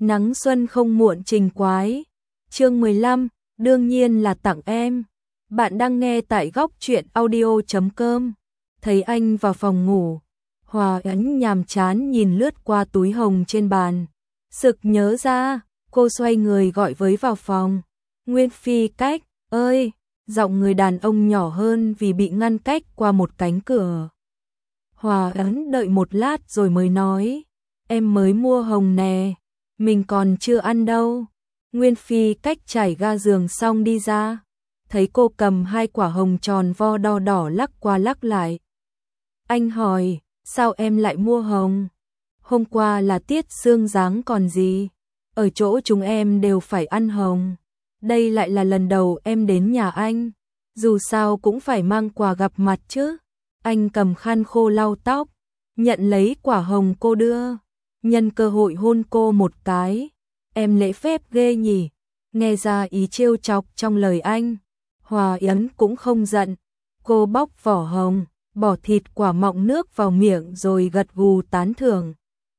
Nắng xuân không muộn trình quái. Chương 15, đương nhiên là tặng em. Bạn đang nghe tại góc truyện audio.com. Thấy anh vào phòng ngủ, Hòa Yến nhàm chán nhìn lướt qua túi hồng trên bàn. Sực nhớ ra, cô xoay người gọi với vào phòng. Nguyên Phi Cách, ơi, giọng người đàn ông nhỏ hơn vì bị ngăn cách qua một cánh cửa. Hòa Yến đợi một lát rồi mới nói, em mới mua hồng nè, mình còn chưa ăn đâu. Nguyên Phi Cách trải ga giường xong đi ra, thấy cô cầm 2 quả hồng tròn vo đo đỏ lắc qua lắc lại. Anh hỏi, sao em lại mua hồng? Hôm qua là tiết sương giáng còn gì, ở chỗ chúng em đều phải ăn hồng. Đây lại là lần đầu em đến nhà anh, dù sao cũng phải mang quà gặp mặt chứ. Anh cầm khăn khô lau tóc, nhận lấy quả hồng cô đưa, nhân cơ hội hôn cô một cái. Em lễ phép ghê nhỉ, nghe ra ý trêu chọc trong lời anh. Hòa Yến cũng không giận, cô bóc vỏ hồng, bỏ thịt quả mọng nước vào miệng rồi gật gù tán thưởng.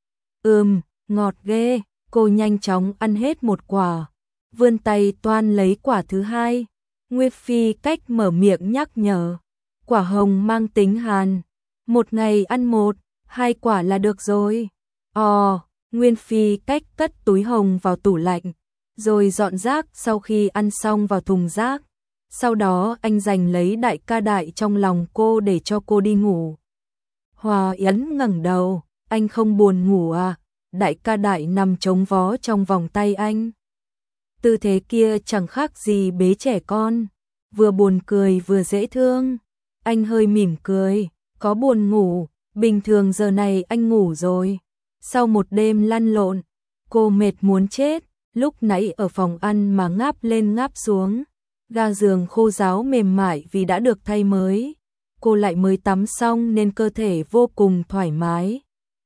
Ngọt ghê, cô nhanh chóng ăn hết một quả, vươn tay toan lấy quả thứ hai. Nguyên Phi Cách mở miệng nhắc nhở, quả hồng mang tính hàn, một ngày ăn 1-2 quả là được rồi. Nguyên Phi Cách cất túi hồng vào tủ lạnh, rồi dọn rác sau khi ăn xong vào thùng rác. Sau đó anh giành lấy đại ca Đại trong lòng cô để cho cô đi ngủ. Hòa Yến ngẩng đầu, anh không buồn ngủ à? Đại ca Đại nằm chống vó trong vòng tay anh. Tư thế kia chẳng khác gì bế trẻ con, vừa buồn cười vừa dễ thương. Anh hơi mỉm cười, có buồn ngủ, bình thường giờ này anh ngủ rồi. Sau một đêm lăn lộn, cô mệt muốn chết, lúc nãy ở phòng ăn mà ngáp lên ngáp xuống. Ga giường khô ráo mềm mại vì đã được thay mới. Cô lại mới tắm xong nên cơ thể vô cùng thoải mái.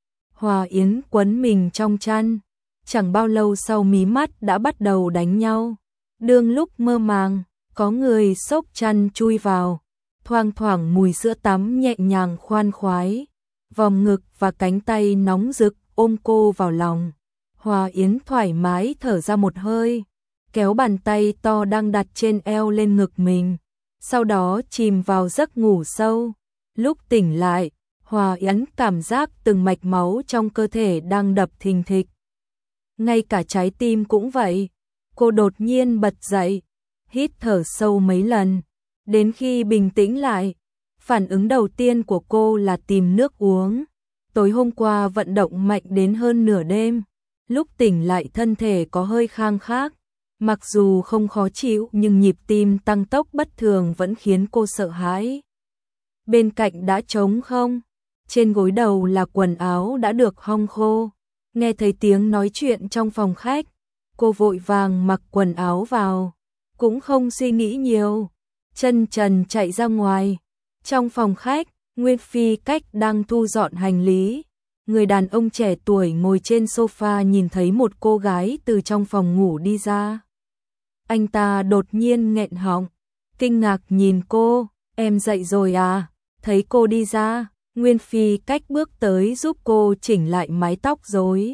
Hòa Yến quấn mình trong chăn, chẳng bao lâu sau mí mắt đã bắt đầu đánh nhau. Đương lúc mơ màng, có người xốc chăn chui vào, thoang thoảng mùi sữa tắm nhẹ nhàng khoan khoái. Vòng ngực và cánh tay nóng rực ôm cô vào lòng. Hòa Yến thoải mái thở ra một hơi, kéo bàn tay to đang đặt trên eo lên ngực mình, sau đó chìm vào giấc ngủ sâu. Lúc tỉnh lại, Hòa Yến cảm giác từng mạch máu trong cơ thể đang đập thình thịch. Ngay cả trái tim cũng vậy. Cô đột nhiên bật dậy, hít thở sâu mấy lần, đến khi bình tĩnh lại, phản ứng đầu tiên của cô là tìm nước uống. Tối hôm qua vận động mạnh đến hơn nửa đêm, lúc tỉnh lại thân thể có hơi khang khác. Mặc dù không khó chịu nhưng nhịp tim tăng tốc bất thường vẫn khiến cô sợ hãi. Bên cạnh đã trống không, trên gối đầu là quần áo đã được hong khô. Nghe thấy tiếng nói chuyện trong phòng khách, cô vội vàng mặc quần áo vào, cũng không suy nghĩ nhiều, chân trần chạy ra ngoài. Trong phòng khách, Nguyên Phi Cách đang thu dọn hành lý. Người đàn ông trẻ tuổi ngồi trên sofa nhìn thấy một cô gái từ trong phòng ngủ đi ra. Anh ta đột nhiên nghẹn họng, kinh ngạc nhìn cô, em dậy rồi à? Thấy cô đi ra, Nguyên Phi Cách bước tới giúp cô chỉnh lại mái tóc rối.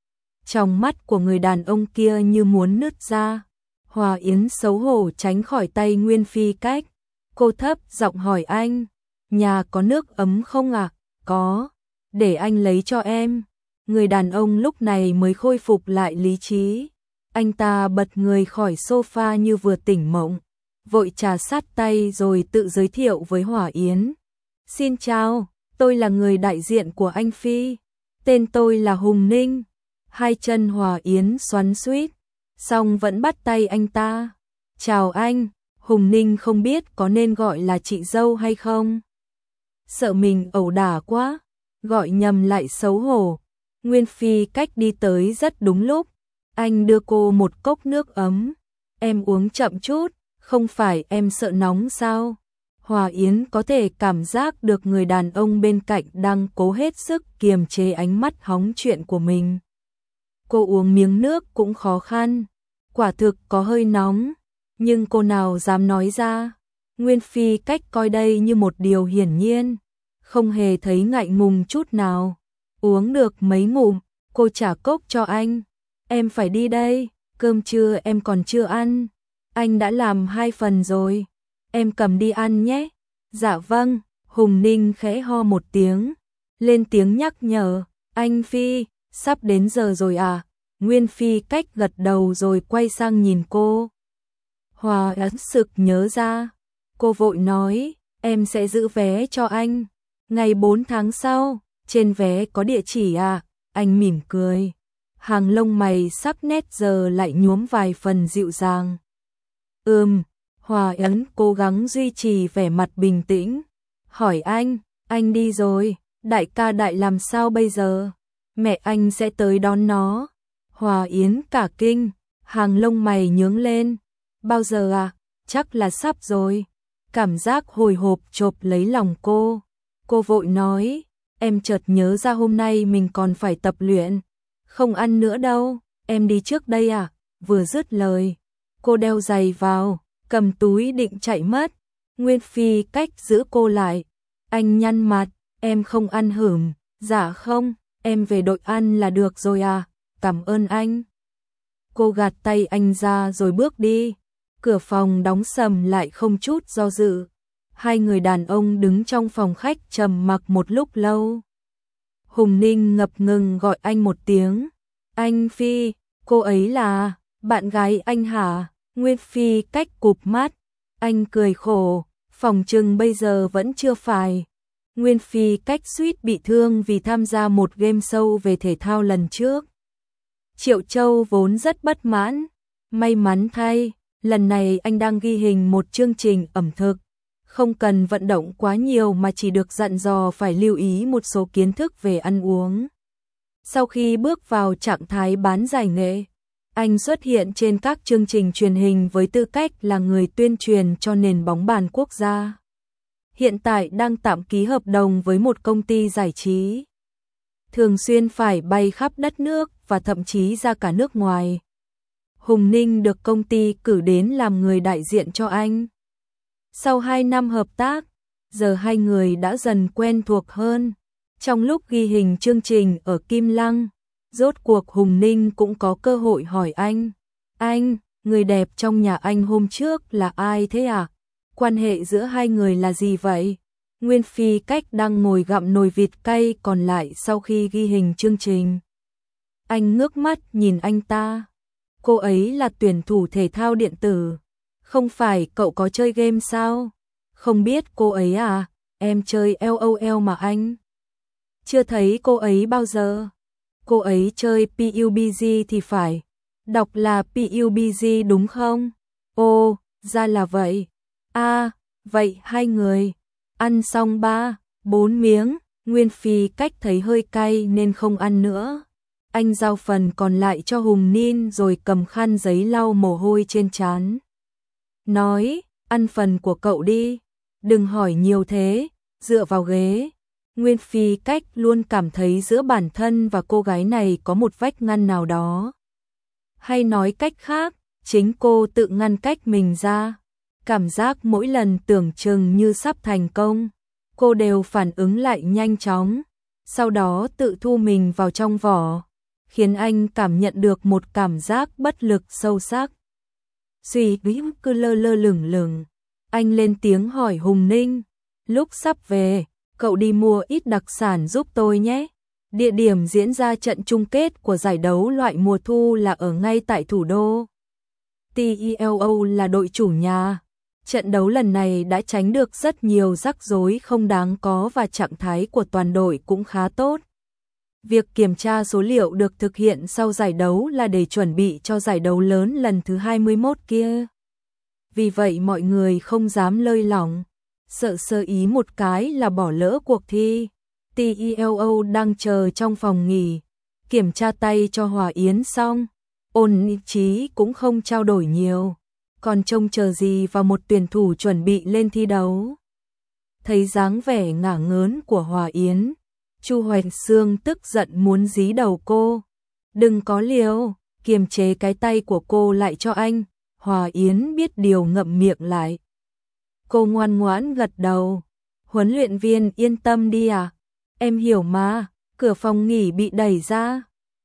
Trong mắt của người đàn ông kia như muốn nứt ra. Hòa Yến xấu hổ tránh khỏi tay Nguyên Phi Cách. Cô thấp giọng hỏi anh, nhà có nước ấm không ạ? Có, để anh lấy cho em. Người đàn ông lúc này mới khôi phục lại lý trí. Anh ta bật người khỏi sofa như vừa tỉnh mộng, vội trà sát tay rồi tự giới thiệu với Hòa Yến. Xin chào, tôi là người đại diện của anh Phi, tên tôi là Hùng Ninh. Hai chân Hòa Yến xoắn xuýt, song vẫn bắt tay anh ta. Chào anh. Hùng Ninh không biết có nên gọi là chị dâu hay không. Sợ mình ẩu đả quá, gọi nhầm lại xấu hổ. Nguyên Phi Cách đi tới rất đúng lúc. Anh đưa cô một cốc nước ấm. Em uống chậm chút, không phải em sợ nóng sao? Hòa Yến có thể cảm giác được người đàn ông bên cạnh đang cố hết sức kiềm chế ánh mắt hóng chuyện của mình. Cô uống miếng nước cũng khó khăn, quả thực có hơi nóng, nhưng cô nào dám nói ra. Nguyên Phi Cách coi đây như một điều hiển nhiên, không hề thấy ngại ngùng chút nào. Uống được mấy ngụm, cô trả cốc cho anh. em phải đi đây, cơm trưa em còn chưa ăn. Anh đã làm 2 phần rồi, em cầm đi ăn nhé. Dạ vâng, Hùng Ninh khẽ ho một tiếng, lên tiếng nhắc nhở, anh Phi, sắp đến giờ rồi à? Nguyên Phi Cách gật đầu rồi quay sang nhìn cô. Hòa ấn sực nhớ ra, cô vội nói, em sẽ giữ vé cho anh. Ngày 4 tháng sau, trên vé có địa chỉ à? Anh mỉm cười. Hàng lông mày sắc nét giờ lại nhuốm vài phần dịu dàng. Hòa ấn cố gắng duy trì vẻ mặt bình tĩnh. Hỏi anh đi rồi, đại ca Đại làm sao bây giờ? Mẹ anh sẽ tới đón nó. Hòa Yến cả kinh, hàng lông mày nhướng lên. Bao giờ à? Chắc là sắp rồi. Cảm giác hồi hộp chộp lấy lòng cô. Cô vội nói, em chợt nhớ ra hôm nay mình còn phải tập luyện. Không ăn nữa đâu, em đi trước đây à? Vừa dứt lời, cô đeo giày vào, cầm túi định chạy mất. Nguyên Phi Cách giữ cô lại. Anh nhăn mặt, em không ăn hửm. Dạ không, em về đội ăn là được rồi à? Cảm ơn anh. Cô gạt tay anh ra rồi bước đi. Cửa phòng đóng sầm lại không chút do dự. Hai người đàn ông đứng trong phòng khách trầm mặc một lúc lâu. Hùng Ninh ngập ngừng gọi anh một tiếng. Anh Phi, cô ấy là bạn gái anh hả? Nguyên Phi Cách cụp mắt. Anh cười khổ, phỏng chừng bây giờ vẫn chưa phải. Nguyên Phi Cách suýt bị thương vì tham gia một game show về thể thao lần trước. Triệu Châu vốn rất bất mãn. May mắn thay, lần này anh đang ghi hình một chương trình ẩm thực. Không cần vận động quá nhiều mà chỉ được dặn dò phải lưu ý một số kiến thức về ăn uống. Sau khi bước vào trạng thái bán giải nghệ, anh xuất hiện trên các chương trình truyền hình với tư cách là người tuyên truyền cho nền bóng bàn quốc gia. Hiện tại đang tạm ký hợp đồng với một công ty giải trí. Thường xuyên phải bay khắp đất nước và thậm chí ra cả nước ngoài. Hùng Ninh được công ty cử đến làm người đại diện cho anh. Sau 2 năm hợp tác, giờ hai người đã dần quen thuộc hơn. Trong lúc ghi hình chương trình ở Kim Lăng, rốt cuộc Hùng Ninh cũng có cơ hội hỏi anh, người đẹp trong nhà anh hôm trước là ai thế à? Quan hệ giữa hai người là gì vậy? Nguyên Phi Cách đang ngồi gặm nồi vịt cay còn lại sau khi ghi hình chương trình. Anh ngước mắt nhìn anh ta. Cô ấy là tuyển thủ thể thao điện tử. Không phải cậu có chơi game sao? Không biết cô ấy à? Em chơi LOL mà anh. Chưa thấy cô ấy bao giờ. Cô ấy chơi PUBG thì phải. Đọc là PUBG đúng không? Ồ, ra là vậy. À, vậy hai người ăn xong 3-4 miếng, Nguyên Phi Cách thấy hơi cay nên không ăn nữa. Anh giao phần còn lại cho Hùng Ninh rồi cầm khăn giấy lau mồ hôi trên trán. Nói, ăn phần của cậu đi, đừng hỏi nhiều thế, dựa vào ghế. Nguyên Phi Cách luôn cảm thấy giữa bản thân và cô gái này có một vách ngăn nào đó. Hay nói cách khác, chính cô tự ngăn cách mình ra. Cảm giác mỗi lần tưởng chừng như sắp thành công, cô đều phản ứng lại nhanh chóng, sau đó tự thu mình vào trong vỏ, khiến anh cảm nhận được một cảm giác bất lực sâu sắc. Suy nghĩ cứ lơ lơ lửng lửng, anh lên tiếng hỏi Hùng Ninh, lúc sắp về, cậu đi mua ít đặc sản giúp tôi nhé. Địa điểm diễn ra trận chung kết của giải đấu loại mùa thu là ở ngay tại thủ đô. TELO là đội chủ nhà. Trận đấu lần này đã tránh được rất nhiều rắc rối không đáng có và trạng thái của toàn đội cũng khá tốt. Việc kiểm tra số liệu được thực hiện sau giải đấu là để chuẩn bị cho giải đấu lớn lần thứ 21 kia. Vì vậy mọi người không dám lơi lỏng, sợ sơ ý một cái là bỏ lỡ cuộc thi. TELO đang chờ trong phòng nghỉ, kiểm tra tay cho Hòa Yến xong, Ôn Chí cũng không trao đổi nhiều, còn trông chờ gì vào một tuyển thủ chuẩn bị lên thi đấu. Thấy dáng vẻ ngả ngớn của Hòa Yến, Chu Hoành Xương tức giận muốn dí đầu cô. Đừng có liều, kiềm chế cái tay của cô lại cho anh. Hòa Yến biết điều ngậm miệng lại. Cô ngoan ngoãn gật đầu. Huấn luyện viên yên tâm đi à, em hiểu mà. Cửa phòng nghỉ bị đẩy ra.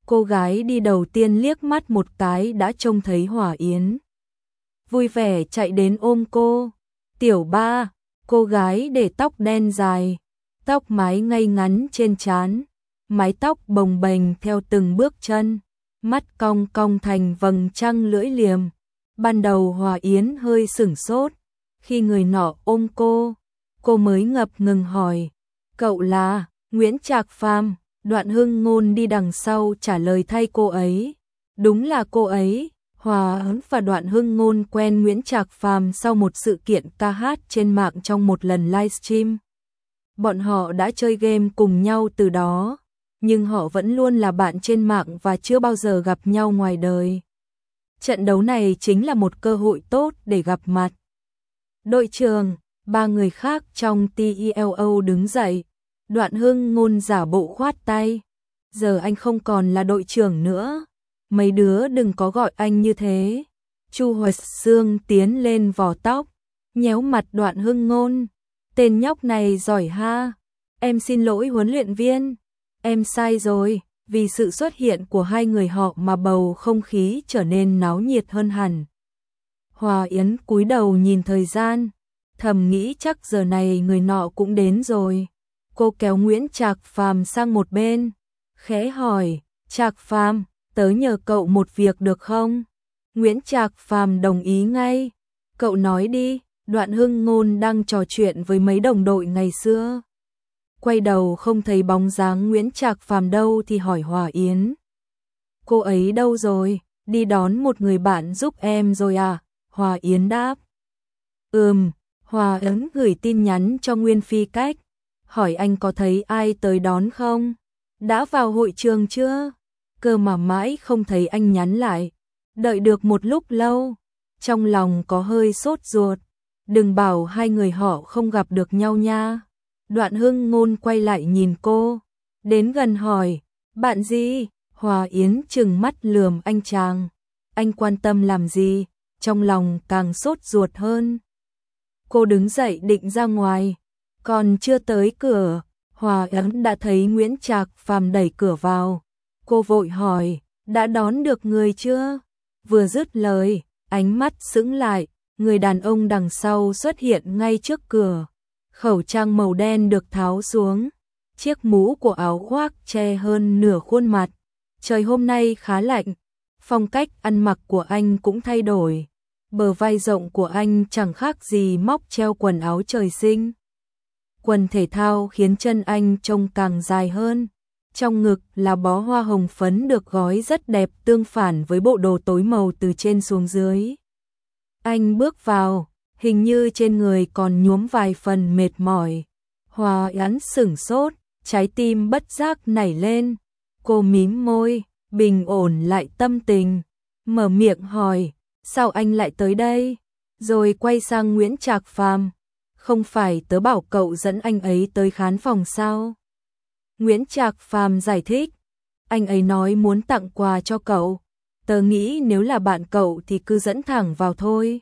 Cô gái đi đầu tiên liếc mắt một cái đã trông thấy Hòa Yến. Vui vẻ chạy đến ôm cô. Tiểu ba, cô gái để tóc đen dài, tóc mái ngay ngắn trên trán, mái tóc bồng bềnh theo từng bước chân, mắt cong cong thành vầng trăng lưỡi liềm. Ban đầu Hòa Yến hơi sửng sốt, khi người nọ ôm cô mới ngập ngừng hỏi, cậu là Nguyễn Trạc Phàm. Đoạn Hưng Ngôn đi đằng sau trả lời thay cô ấy. Đúng là cô ấy. Hòa Yến và Đoạn Hưng Ngôn quen Nguyễn Trạc Phàm sau một sự kiện ca hát trên mạng trong một lần livestream. Bọn họ đã chơi game cùng nhau từ đó, nhưng họ vẫn luôn là bạn trên mạng và chưa bao giờ gặp nhau ngoài đời. Trận đấu này chính là một cơ hội tốt để gặp mặt. Đội trưởng, ba người khác trong TELO đứng dậy. Đoạn Hưng Ngôn giả bộ khoát tay. Giờ anh không còn là đội trưởng nữa. Mấy đứa đừng có gọi anh như thế. Chu Hoài Sương tiến lên vò tóc, nhéo mặt Đoạn Hưng Ngôn. Tên nhóc này giỏi ha. Em xin lỗi huấn luyện viên. Em sai rồi. Vì sự xuất hiện của hai người họ mà bầu không khí trở nên náo nhiệt hơn hẳn. Hòa Yến cúi đầu nhìn thời gian, thầm nghĩ chắc giờ này người nọ cũng đến rồi. Cô kéo Nguyễn Trạc Phàm sang một bên, khẽ hỏi, Trạc Phàm, tớ nhờ cậu một việc được không? Nguyễn Trạc Phàm đồng ý ngay. Cậu nói đi. Đoạn Hưng Ngôn đang trò chuyện với mấy đồng đội ngày xưa. Quay đầu không thấy bóng dáng Nguyễn Trạc Phàm đâu thì hỏi Hòa Yến. Cô ấy đâu rồi? Đi đón một người bạn giúp em rồi à? Hòa Yến đáp. Hòa Yến gửi tin nhắn cho Nguyên Phi Cách, hỏi anh có thấy ai tới đón không? Đã vào hội trường chưa? Cơ mà mãi không thấy anh nhắn lại. Đợi được một lúc lâu, trong lòng có hơi sốt ruột. Đừng bảo hai người họ không gặp được nhau nha. Đoạn Hưng Ngôn quay lại nhìn cô, đến gần hỏi, bạn gì? Hòa Yến trừng mắt lườm anh chàng. Anh quan tâm làm gì? Trong lòng càng sốt ruột hơn. Cô đứng dậy định ra ngoài, còn chưa tới cửa, Hòa Yến đã thấy Nguyễn Trạc Phàm đẩy cửa vào. Cô vội hỏi, đã đón được người chưa? Vừa dứt lời, ánh mắt sững lại, người đàn ông đằng sau xuất hiện ngay trước cửa. Khẩu trang màu đen được tháo xuống, chiếc mũ của áo khoác che hơn nửa khuôn mặt. Trời hôm nay khá lạnh, phong cách ăn mặc của anh cũng thay đổi. Bờ vai rộng của anh chẳng khác gì móc treo quần áo trời sinh. Quần thể thao khiến chân anh trông càng dài hơn. Trong ngực là bó hoa hồng phấn được gói rất đẹp, tương phản với bộ đồ tối màu từ trên xuống dưới. Anh bước vào, hình như trên người còn nhuốm vài phần mệt mỏi. Hòa Yến sửng sốt, trái tim bất giác nảy lên. Cô mím môi, bình ổn lại tâm tình, mở miệng hỏi, sao anh lại tới đây? Rồi quay sang Nguyễn Trạc Phàm, không phải tớ bảo cậu dẫn anh ấy tới khán phòng sao? Nguyễn Trạc Phàm giải thích, anh ấy nói muốn tặng quà cho cậu. Tớ nghĩ nếu là bạn cậu thì cứ dẫn thẳng vào thôi.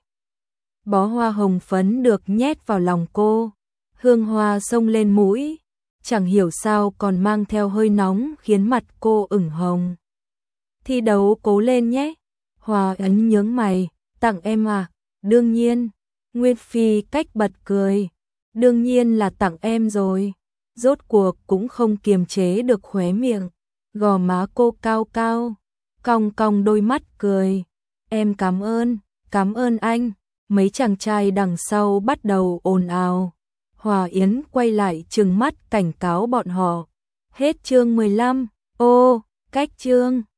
Bó hoa hồng phấn được nhét vào lòng cô, hương hoa xông lên mũi, chẳng hiểu sao còn mang theo hơi nóng khiến mặt cô ửng hồng. Thi đấu cố lên nhé. Hòa Yến nhướng mày, tặng em à? Đương nhiên. Nguyên Phi Cách bật cười, đương nhiên là tặng em rồi. Rốt cuộc cũng không kiềm chế được khóe miệng, gò má cô cao cao, cong cong đôi mắt cười. Em cảm ơn anh. Mấy chàng trai đằng sau bắt đầu ồn ào. Hòa Yến quay lại trừng mắt cảnh cáo bọn họ. Hết chương 15. Ô, cách chương